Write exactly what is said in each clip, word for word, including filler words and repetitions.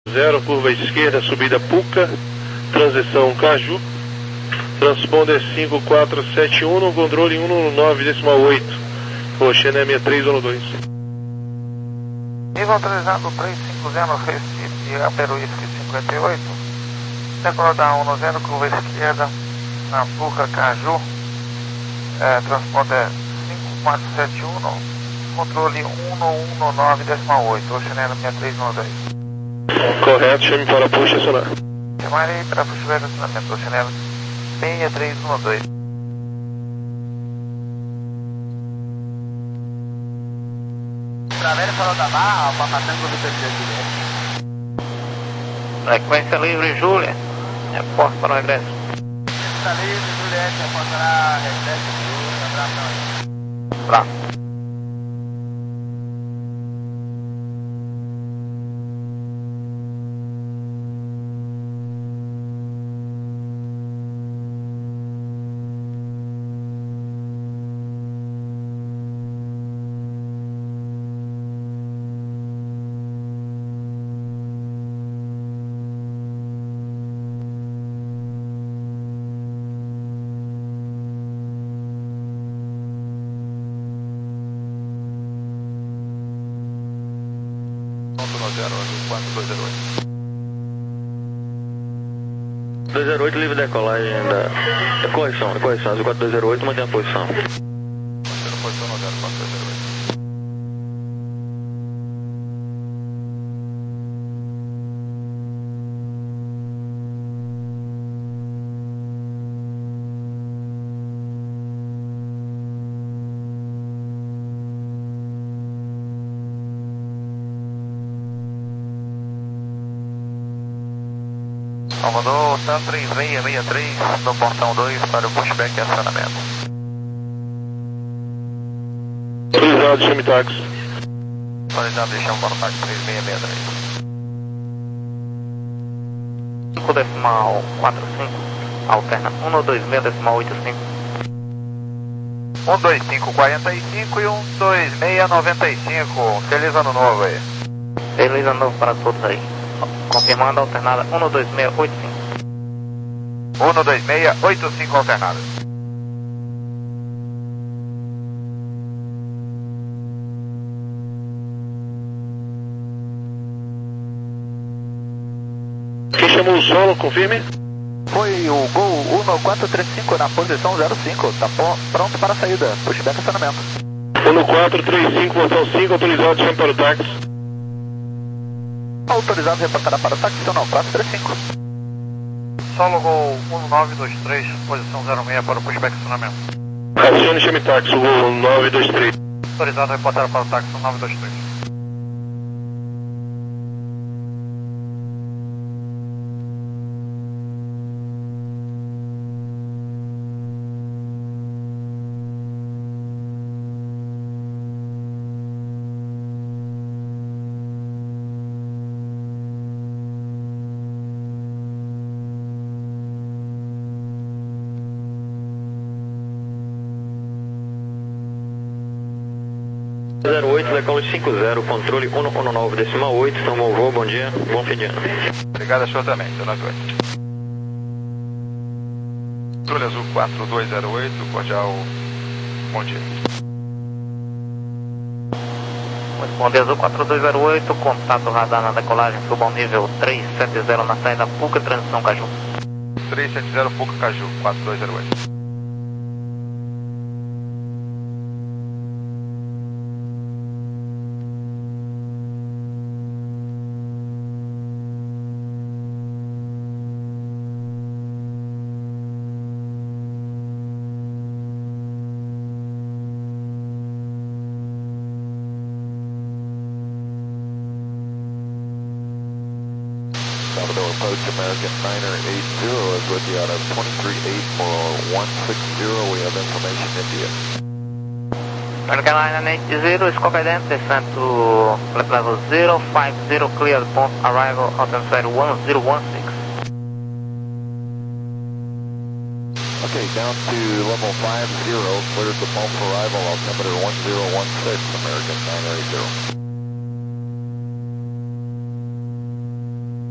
zero, curva esquerda, subida Puca, transição Caju, transponder cinco quatro sete um, no controle cento e nove decimal oito, Oceania sessenta e três um dois. Nível autorizado trezentos e cinquenta, Recife, Aperuísque cinquenta e oito, decolar da cento e zero, curva esquerda, na Puca Caju, é, transponder cinco quatro sete um, no controle cento e nove decimal oito, Oceania sessenta e três um dois. Correto, chame para push acionar. Chamarei para push back acionamento, Oceania sessenta e três um dois. Travere Farol da Barra, Alfa Tango do P C direto. Frequência livre, Júlia. Reporte para o regresso. Frequência livre, Juliette, reportará regresso, Júlia. Abraço. Abraço. dois zero oito, livre decolagem da... É correção, é correção, quatro dois zero oito, mantém a posição. Mantendo a posição no zero quatro dois zero oito. Salvador, Tan três seis seis três, no portão dois para o pushback e acionamento. Autorizado, chame táxi. Autorizado, deixamos para o táxi três seis seis três. cinco decimal quatro cinco, alterna um dois seis decimal oito cinco. um dois cinco quatro cinco e um dois seis nove cinco. Feliz ano novo aí. Feliz ano novo para todos aí. Confirmando a alternada um dois seis oito cinco. um dois seis oito cinco alternada. Quem chamou o solo, confirme. Foi o Gol um quatro três cinco na posição zero cinco, tá pronto para a saída, pushback acionamento. um quatro três cinco, portão cinco, autorizado, chame para o táxi. Autorizado, reportará para o táxi, não, quatro três cinco. Solo Gol um nove dois três, posição zero seis para o pushback acionamento. Acione chame táxi, o nove dois três. Autorizado, reportar para o táxi nove dois três. zero oito, decolo cinco zero, controle cento e nove decimal oito, tomou o voo, bom dia, bom fim de ano. Obrigado, a senhor também, seu nove oito. Controle Azul quatro dois zero oito, cordial, bom dia. Responde Azul quatro dois zero oito, contato radar na decolagem, suba ao nível três sete zero na saída Puca, transição Caju. três sete zero Puca Caju, quatro dois zero oito. Salvador approach American niner eight zero is with you out of twenty-three eight for one six zero. We have information India. American niner eight zero, scope ident, descent to flight level zero five zero, clear point arrival, altitude one zero one six. Okay, down to level five zero, cleared the pump for arrival, altimeter one zero one six, American niner eight zero.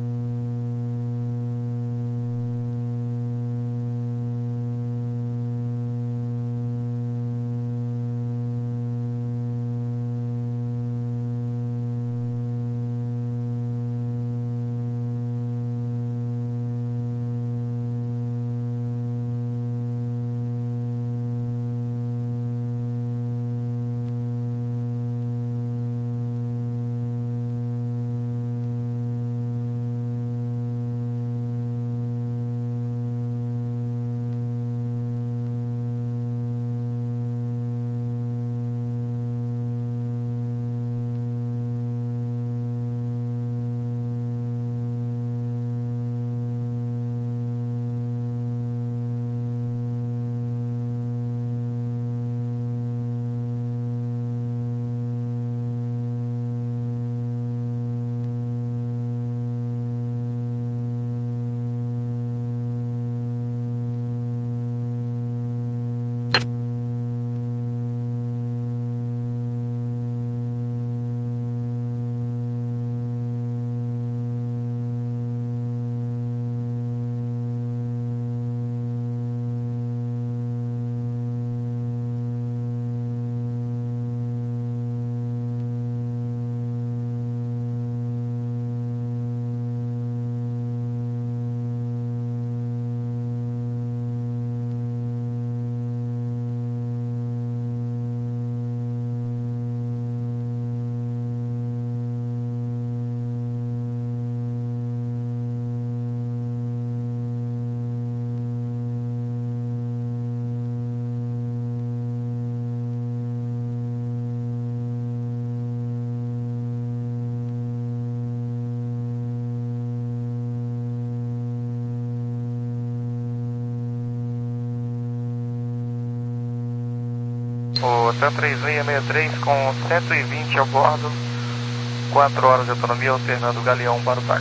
O Hotel três seis seis três com cento e vinte a bordo, quatro horas de autonomia, alternando o Galeão para o táxi.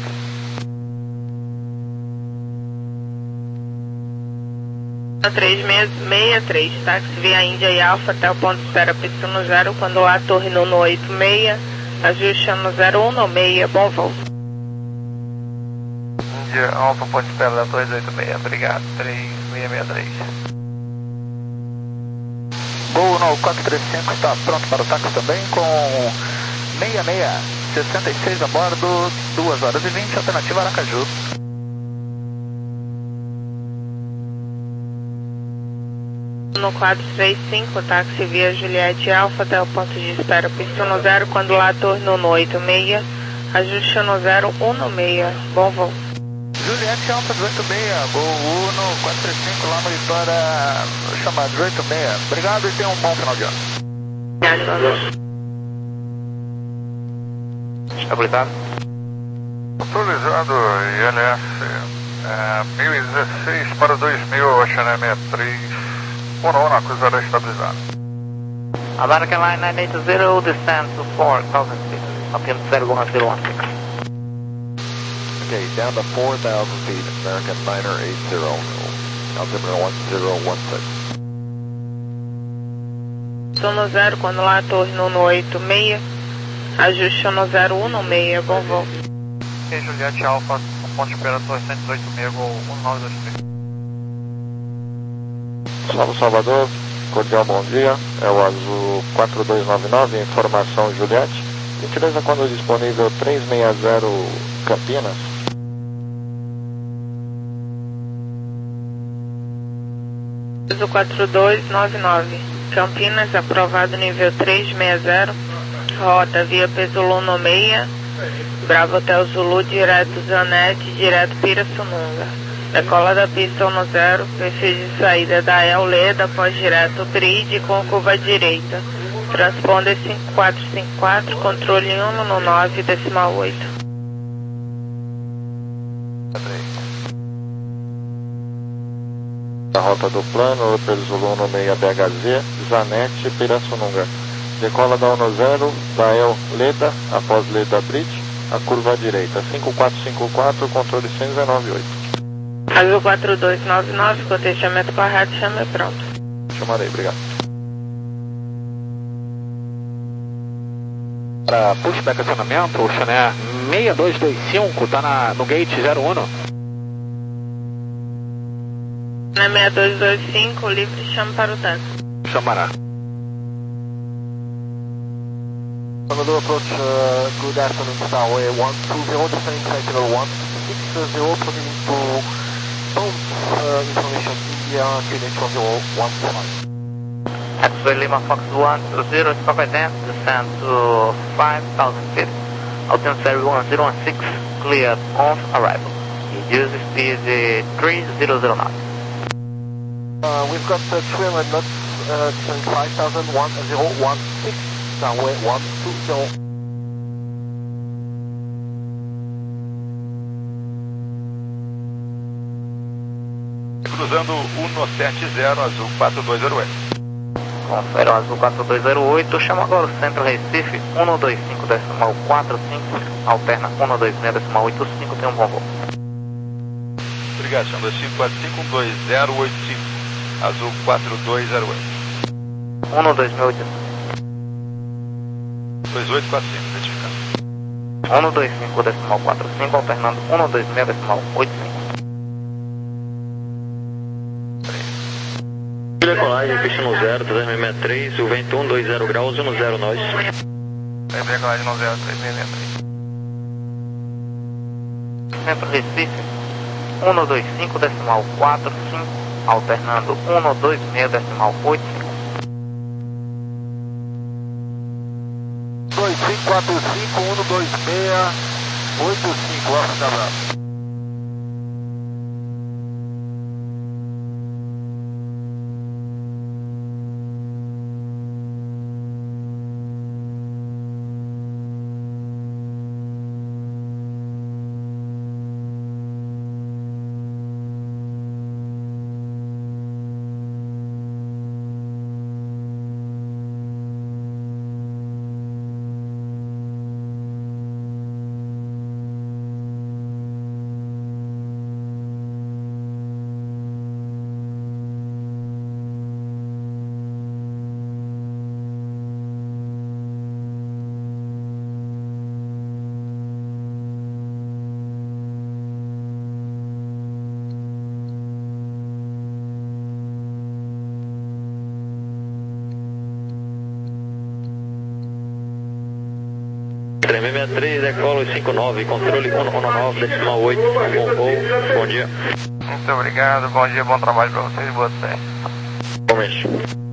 três seis seis três, táxi via Índia e Alfa até o ponto de espera pista no zero, quando lá torre no oito seis, ajuste no zero um no seis, bom voo. Índia Alfa, ponto de espera da torre oito seis, obrigado, três seis seis três. Gol no quatro três cinco está pronto para o táxi também com seis seis, sessenta e seis a bordo, duas horas e vinte, alternativa Aracaju. No quatro três cinco, táxi via Juliette Alfa até o ponto de espera pista no zero, quando lá torre no oito seis, ajuste no zero um no seis, bom voo. Juliette Alfa dezoito seis, Gol Uno quatro três cinco, lá monitora chamada dezoito seis. Obrigado e tenha um bom final de ano. Estabilizado. Atualizado, I L S é, mil e dezesseis para dois mil, Ocean sessenta e três, Uno Uno, cruzada estabilizada. American Line nove oito zero, descend to four thousand feet, altimetro zero um zero um six. Okay, down to four thousand feet, American niner eight zero, altimeter one zero one six. Estou no zero, quando lá torre no oito seis, ajuste no zero um no seis, bom voo. Ok, Juliette Alfa, ponto de espera torre cento e dezoito seis, Gol um nove dois três. Salve Salvador, cordial bom dia, é o Azul quatro dois nove nove, informação Juliette, gentileza quando disponível três seis zero Campinas. Azul quatro dois nove nove, Campinas, aprovado nível três seis zero, rota via Pesolum no seis, Bravo Hotel Zulu, direto Zanete, direto Pirassununga. Decola da pista no zero, perfil de saída da El Leda, após direto Bridge com curva direita. Transponder cinco quatro cinco quatro, controle um no nove, decimal oito. A rota do plano, Pesolum no seis B H Z, Zanete, Pirassununga. Decola da um zero, da El Leda, após Leda Bridge, a curva direita. cinco quatro cinco quatro, controle cem dezenove oito. Azul quatro dois nove nove, cotejamento correto, chame pronto. Chamarei, obrigado. Para pushback acionamento, o Chané seis dois dois cinco está no gate zero um. Na seis dois dois cinco, livre, chame para o táxi. Chamará. Salvador approach, uh, good afternoon, Starway one two zero, descending Sentinel one six zero, proceeding to bound uh, information India, Greenwich one zero one five. X-Ray Lima Fox one two zero, stop at dance, descend to five thousand feet, altimeter one zero one six, cleared on arrival. Reduce speed uh, three zero zero knots. Uh, we've got uh, three hundred knots, uh, descending five thousand one zero one six. Downway one two zero. Cruzando um sete zero, Azul quatro dois zero oito. Confere o Azul quatro dois zero oito, chama agora o Centro Recife, um dois cinco decimal quatro cinco, alterna um dois seis decimal oito cinco, tem um bom voo. Obrigado, chama cinco quatro cinco um dois zero oito cinco, Azul quatro dois zero oito. um dois seis oito. dois oito quatro cinco, identificando. um dois cinco decimal quatro cinco, alternando um dois seis decimal oito cinco. Decolagem, pista no zero, três seis seis três, o vento um dois zero graus, um zero nós. Decolagem no zero, três seis seis três. Centro Recife, um dois cinco decimal quatro cinco, alternando um dois seis decimal oito cinco. dois cinco quatro cinco um dois seis oito cinco, Alfa Cabral. seis três, decolo cinco nove, controle um um nove, decimal oito, bom voo, bom dia. Muito obrigado, bom dia, bom trabalho para vocês, boa tarde. Igualmente.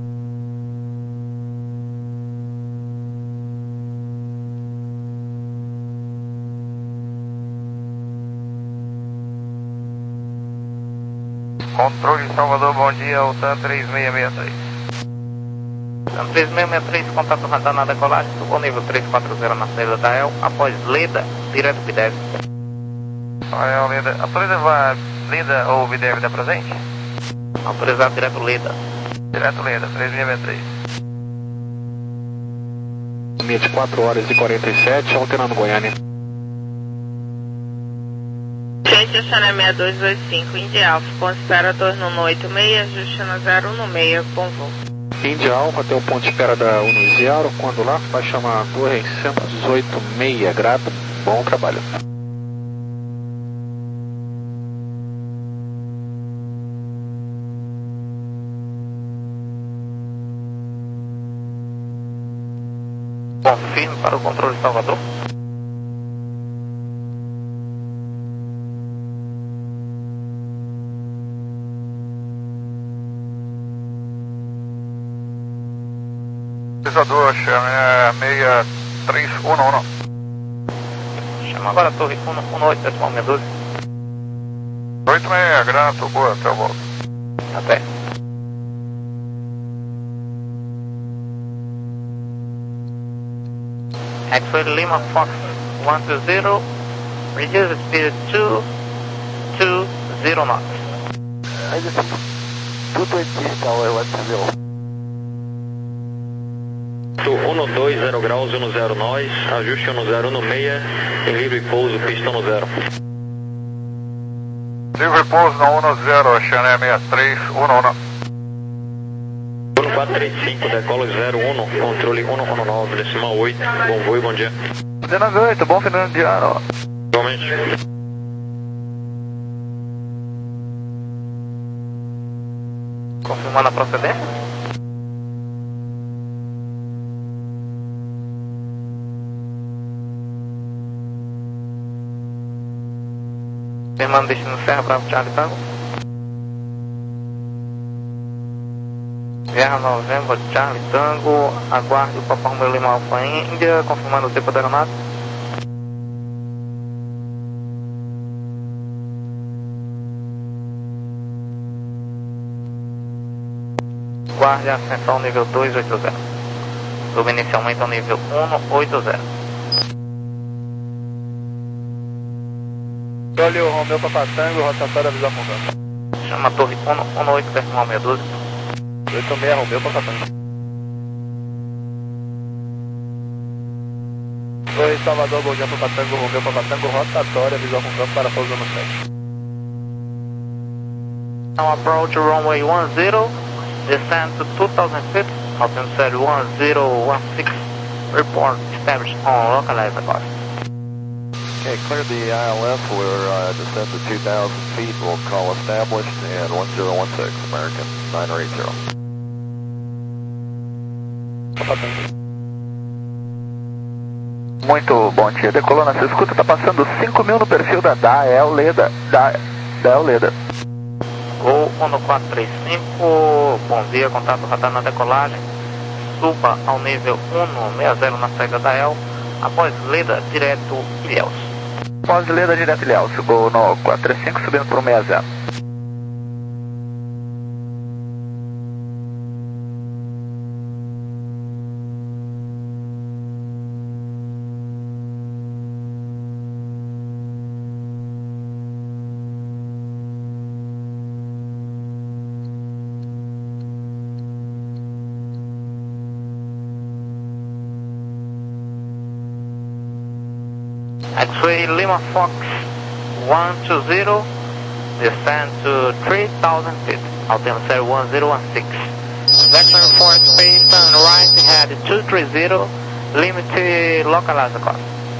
Controle Salvador, bom dia, Altan três seis seis três. Altan três seis seis três, contato radar na decolagem, subo nível três quatro zero na saída da E L, após Leda, direto B dez. Olha, Leda, autorizado Leda ou B dez da presente? Autorizado direto Leda. Direto Leda, três seis seis três. Limite quatro horas e quarenta e sete, alternando Goiânia. Gente, estaciona seis dois dois cinco, India Alfa, ponto espera dois no oito seis, ajuste no zero um seis, bom voo. India Alfa até o ponto de espera da Uno Zero, quando lá, vai chamar a torre cento e dezoito seis, grato, bom trabalho. Confirme para o controle Salvador. Utilizador, chama seis três um um. Chama agora a torre um um oito, decimal seis doze. oito seis, grato, boa, até eu volto. Até. X-Ray Lima Fox one two zero, reduce speed two two zero knots. I just two twenty tower one two zero. um dois zero graus, um zero nós, ajuste um zero um seis, em livre pouso, pista um zero. Livre pouso no um zero, Xané seis três um um. um quatro três cinco, decolo zero um, controle um um nove, decimal oito, bom voo e bom dia. dezenove oito, bom final de ano. Igualmente. Confirmando a procedência? Confirmando destino Serra Bravo Charlie Tango. Guerra Novembro Charlie Tango, aguarde o Papa Romeo Lima Alfa Índia, confirmando o tempo da aeronave. Guarde a ascensão nível dois oito zero. Suba inicialmente ao nível um oito zero. Olha o Romeu Papa Tango, rotatória avisar com Chama a torre um um oito, decimal seis doze. oito seis, Romeu Papa Tango. Oi, Salvador, bom dia, Papa Tango, Romeu Papa Tango, rotatória, visual com campo para pouso no sete. Now approach runway one zero, descend to two thousand feet, altitude one zero one six, report established on localized course. Okay, clear the I L F, we're uh, descend to two thousand feet, we'll call established, and one zero one six, American nine eight zero. Muito bom dia, decolando essa escuta, está passando cinco mil no perfil da D A E L Leda, da, da E L Leda. Gol um quatro três cinco, bom dia, contato radar na decolagem, suba ao nível um seis zero na saída da E L, após Leda, direto Ilhéus. Após Leda, direto Ilhéus, Gol no quatro três cinco, subindo para o seis zero. X-Ray Lima Fox one two zero, descend to three thousand feet, altimeter one zero one six. Vector for space, turn right, head two three zero, limit localized course.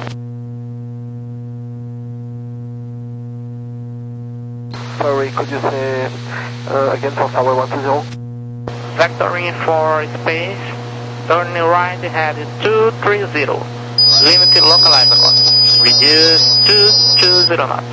Sorry, could you say uh, again for tower one two zero? Vectoring for space, turning right, head two three zero. limit localize agora. Reduce two two zero knots.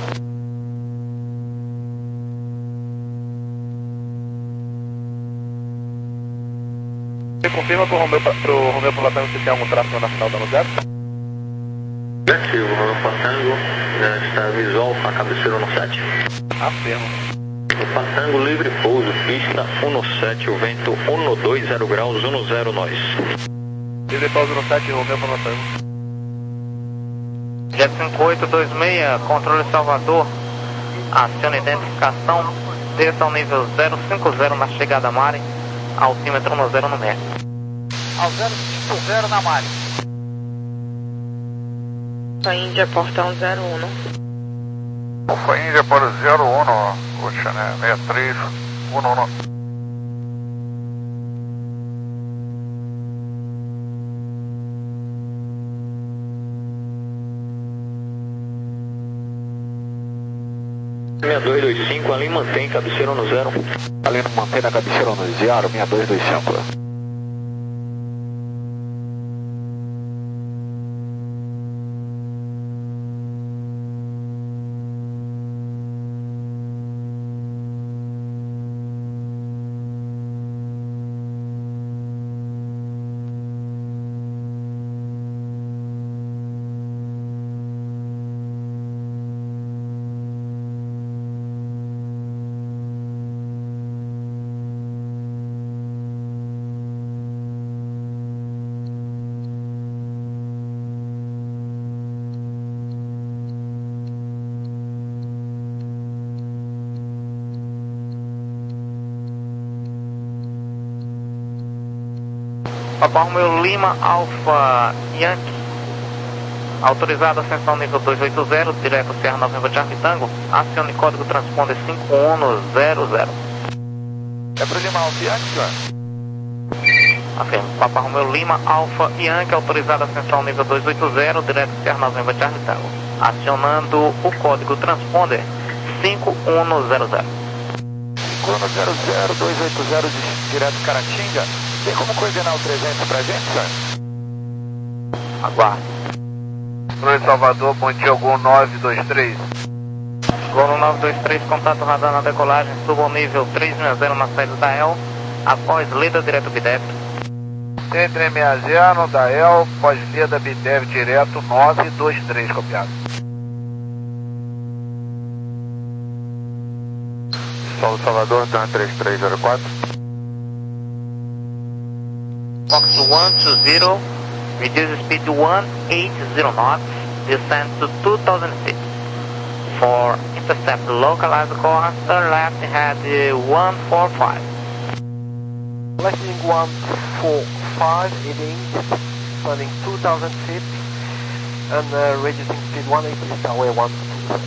Você confirma pro Romeu, pro Romeu por Latango se tem algum tráfego na final dando zero? Negativo, Romeu Patango, já está visual com a cabeceira no sete. Afirmo. O Patango livre pouso, pista um sete, o vento um dois zero graus, um zero nós. Livre pouso no sete, Romeu por Latango. Jet cinco oito dois seis, controle Salvador, aciona identificação, desça ao nível zero cinco zero na chegada Mare, altímetro no zero no médio. Ao zero cinco zero na Mare. Alfa Índia, portão zero um. Alfa Índia para zero um, Oceané sessenta e três, um um. seis dois dois cinco, ali mantém cabeceira no zero. Ali não mantém na cabeceira no zero, seis dois dois cinco. Papa Romeo Lima, Alfa Yankee, autorizada ascensão nível dois oito zero, direto Sierra November Charlie Tango, acione código transponder cinco um zero zero. É pro Lima Alfa Yankee, senhor? Afirmo, Papa Romeo Lima, Alfa Yankee, autorizada ascensão nível dois oito zero, direto Sierra November Charlie Tango, acionando o código transponder cinco um zero zero. cinco um zero zero, dois oito zero, direto Caratinga. Tem como coordenar o trezentos pra gente, senhor? Aguarde. Controle Salvador, bom dia, Gol nove dois três. Gol nove dois três, contato radar na decolagem, suba ao nível três seis zero na saída da E L, após lida direto bidébito. três seis zero da E L, pós lida bidébito direto nove dois três, copiado. Solo Salvador, Tan três três zero quatro. Fox one two zero, reduce speed to one eight zero knots, descend to two thousand feet. For intercept localized course, turn left head one four five. Lightning one four five, heading, turning two thousand feet, and uh, reducing speed one eighty, Starway one two.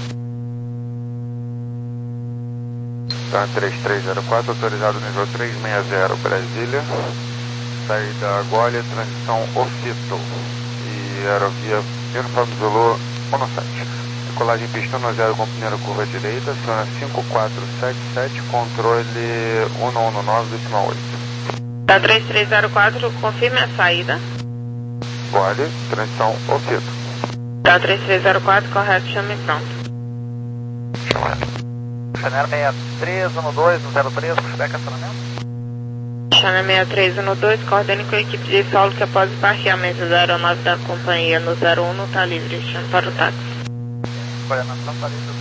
Tan três três zero quatro, autorizado nível três seis zero, Brasília. Saída Gólea, transição Ofito e aerovia Uniforme Zulu um sete. Decolagem pista um zero com primeira curva direita, aciona cinco quatro sete sete, controle um um nove, decimal oito. Tá três três zero quatro, confirme a saída. Gólea, transição Ofito. Tá três três zero quatro, correto, chame pronto. Chamando. Chanel seis três um dois zero três, pushback acionamento. Channel seis três um dois, coordene com a equipe de solo que após o parqueamento da aeronave da companhia no zero um está livre, chame para o táxi. Coordenação para isso,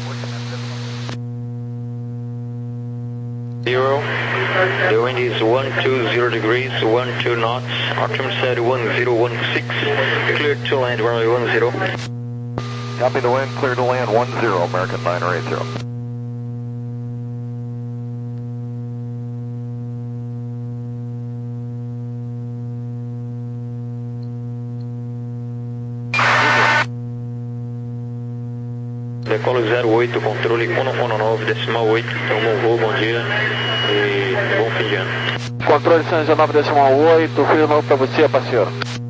Zero, the wind is one two zero degrees, one two knots, altimeter set one zero one six, clear to land runway one zero. Copy the wind, clear to land one zero, American niner eight zero. Decolo zero oito, controle um um nove, decimal oito, então bom voo, bom dia e bom fim de ano. Controle cento e dezenove, decimal oito, frio novo pra você, parceiro.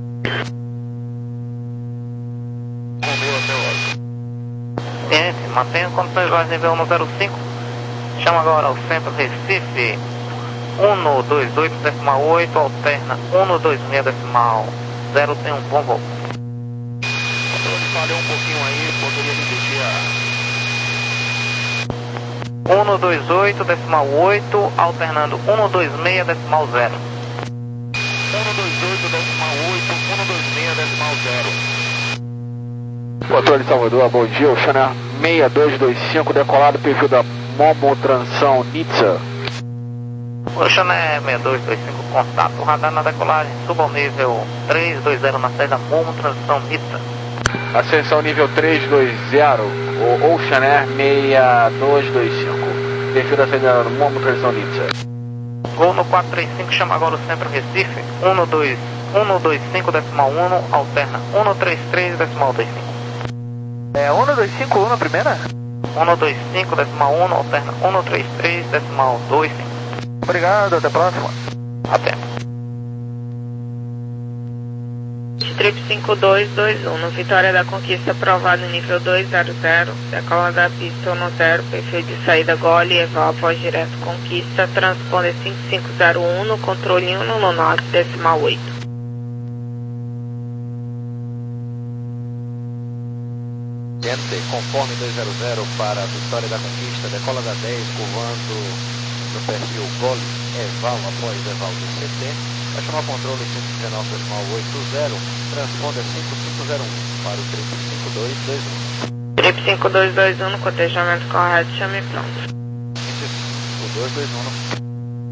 Ciência, mantenha condições baixas nível um zero cinco. Chama agora ao centro Recife um dois oito, decimal oito, alterna um dois seis, decimal zero, tem um bom voo. um dois oito, decimal oito, alternando um dois seis, decimal zero. um dois oito, decimal oito, um dois seis, decimal zero. Controle Salvador, bom dia, o Channel seis dois dois cinco, decolado, perfil da Momo Tranção Nizza. O Channel seis dois dois cinco, contato, radar na decolagem, suba ao nível três dois zero na saída Momo Tranção Nizza. Ascensão nível três dois zero, o Ocean Air seis dois dois cinco, perfil da saída Momo Tranção Nizza. Gol no quatro três cinco, chama agora o Centro Recife, um dois cinco, decimal um, alterna um três três, decimal dois cinco. É um dois cinco um na primeira? um dois cinco, decimal um, alterna um três três, decimal dois cinco. Obrigado, até a próxima. Até. Trip cinco dois dois um, no Vitória da Conquista aprovado nível dois zero zero, decola da pista um zero, perfil de saída Gole, Eval após direto Conquista, transponder cinco cinco zero um no controle um no nove, decimal oito. Conforme dois zero zero para a Vitória da Conquista, decola da dez, curvando no perfil Gole, Eval após Eval do C T, vai chamar o controle cento e dezenove, decimal oitenta, transponder cinco cinco zero um para o Trip cinco dois dois um. Trip cinco dois dois um no cotejamento correto, chame pronto. cinco dois dois um.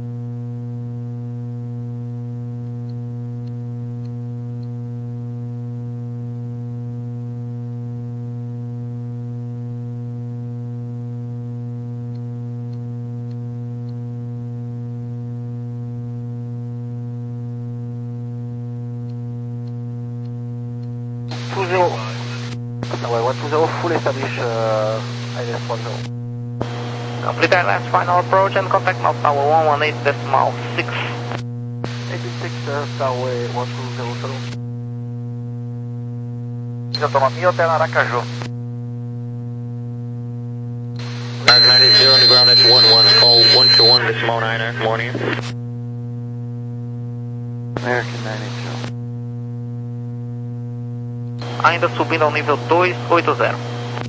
Fully established uh, I S one zero. Complete that last final approach and contact North Tower one one eight, decimal six. eighty-six, uh, Tower one two zero zero. Autonomia Hotel Aracaju. ninety zero on the ground at one one, call one two one, decimal nine, morning. American ninety two. Ainda subindo ao nível dois oito zero.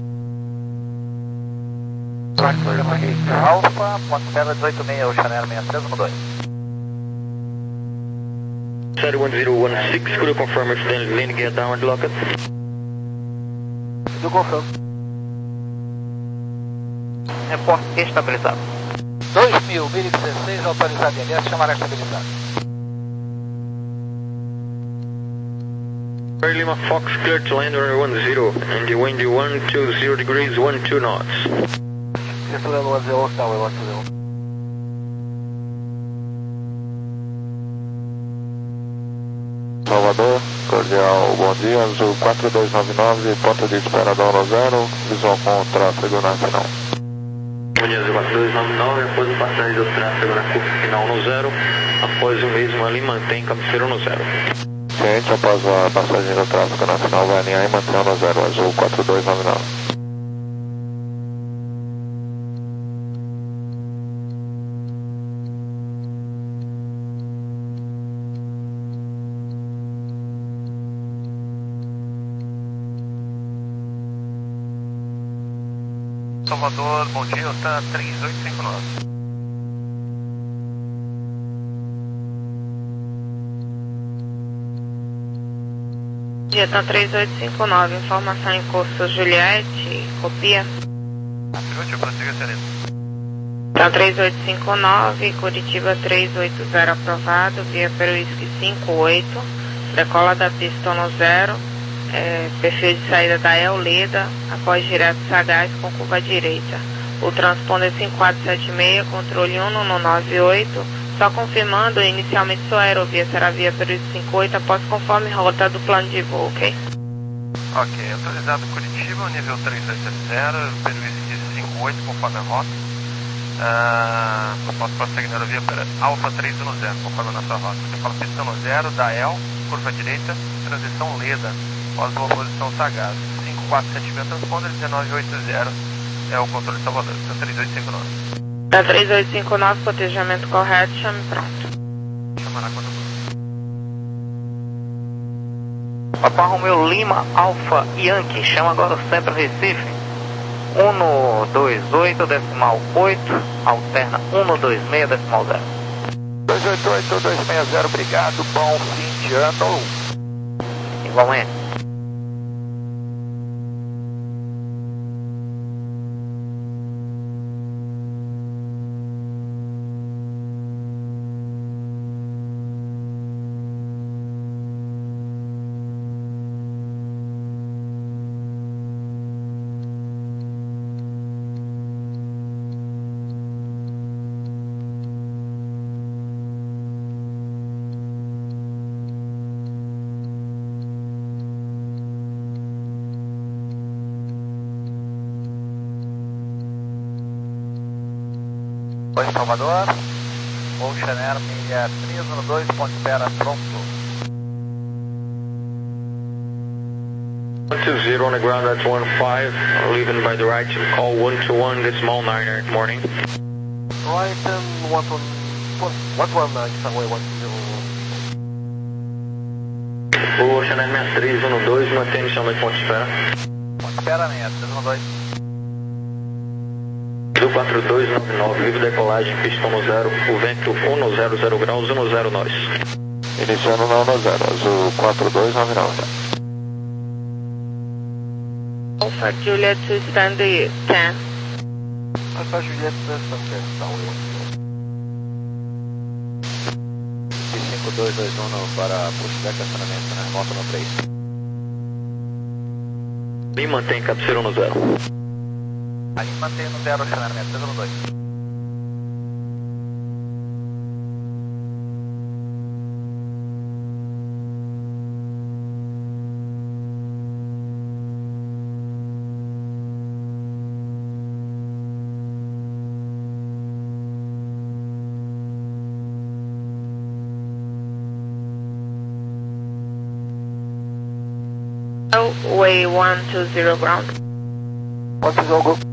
Alfa, Montana dezoito seis, o Chanel seis três um dois. Side one zero one six, could you confirm if the lane get downward locked? Eu confirmo. Reporte estabilizado. dois mil, mil e dezesseis, autorizado em L S, chamará estabilizado. Charlie Lima Fox, clear to land on one zero, and the wind one two zero degrees, one two knots. Gestura one zero, Tower one two zero. Salvador, cordial, bom dia, Azul quatro dois nove nove, ponto de espera da Ono zero, visual com o tráfego na final. Bom dia, Azul quatro dois nove nove, após o passagem do tráfego na curva final no zero, após o mesmo ali mantém cabeceira no zero. Ciente, após a passagem do tráfego na final vai alinhar e manter no zero, Azul quatro dois nove nove. Salvador, bom dia, está três oito cinco nove. Dia tá três oito cinco nove, informação em curso Juliette, copia. Juliette, prossiga, Serena. Tá três oito cinco nove, Curitiba três oito zero aprovado, via Peruísque cinco oito, decola da pista no zero. É, perfil de saída da Euleda, após direto Sagaz com curva direita. O transponder cinco quatro sete seis, controle um no nove oito, só confirmando, inicialmente sua aerovia será via Peruísque cinco oito, após conforme rota do plano de voo, ok? Ok, autorizado Curitiba, nível três oito sete zero, Peruísque cinco oito, conforme a rota. Uh, posso prosseguir na aerovia para Alfa três um zero, conforme a nossa rota. Você fala pista no zero, da E L, curva direita, transição Leda. Pós-voo posição Sagaz, cinco quatro sete seis, transponder dezenove oitenta, é o controle de Salvador, então três oito cinco nove. Da três oito cinco nove, cotejamento correto, chame pronto. Chamará quando Papa Romeu Lima, Alfa Yankee, chama agora o Centro Recife, um dois oito, decimal oito, alterna um dois seis, decimal zero. dois oito oito, dois seis zero, obrigado, bom fim de ano. Igualmente. Oi, Salvador. Ocean Air seis três um dois, ponte espera pronto. one two zero on the ground, that's one five, leaving by the right, call one two one, decimal nine, good morning. Right, and one one, one one, Sunway one zero. O Ocean Air seis três um dois, mantém inicialmente ponte espera. Ponte espera, seis três um dois. Azul quatro dois nove nove, livre decolagem, pista um zero, o vento um zero zero graus, um zero nós. Iniciando na um zero, azul quatro dois nove nove. Alpha Juliet to standard ten. Alpha Juliet to standard Sunway cinco dois dois um para pushback acionamento na remota no três. E mantém cabeceira um zero. Ali mantém no zero, acionamento três um dois. Way one two zero ground. One two zero, go.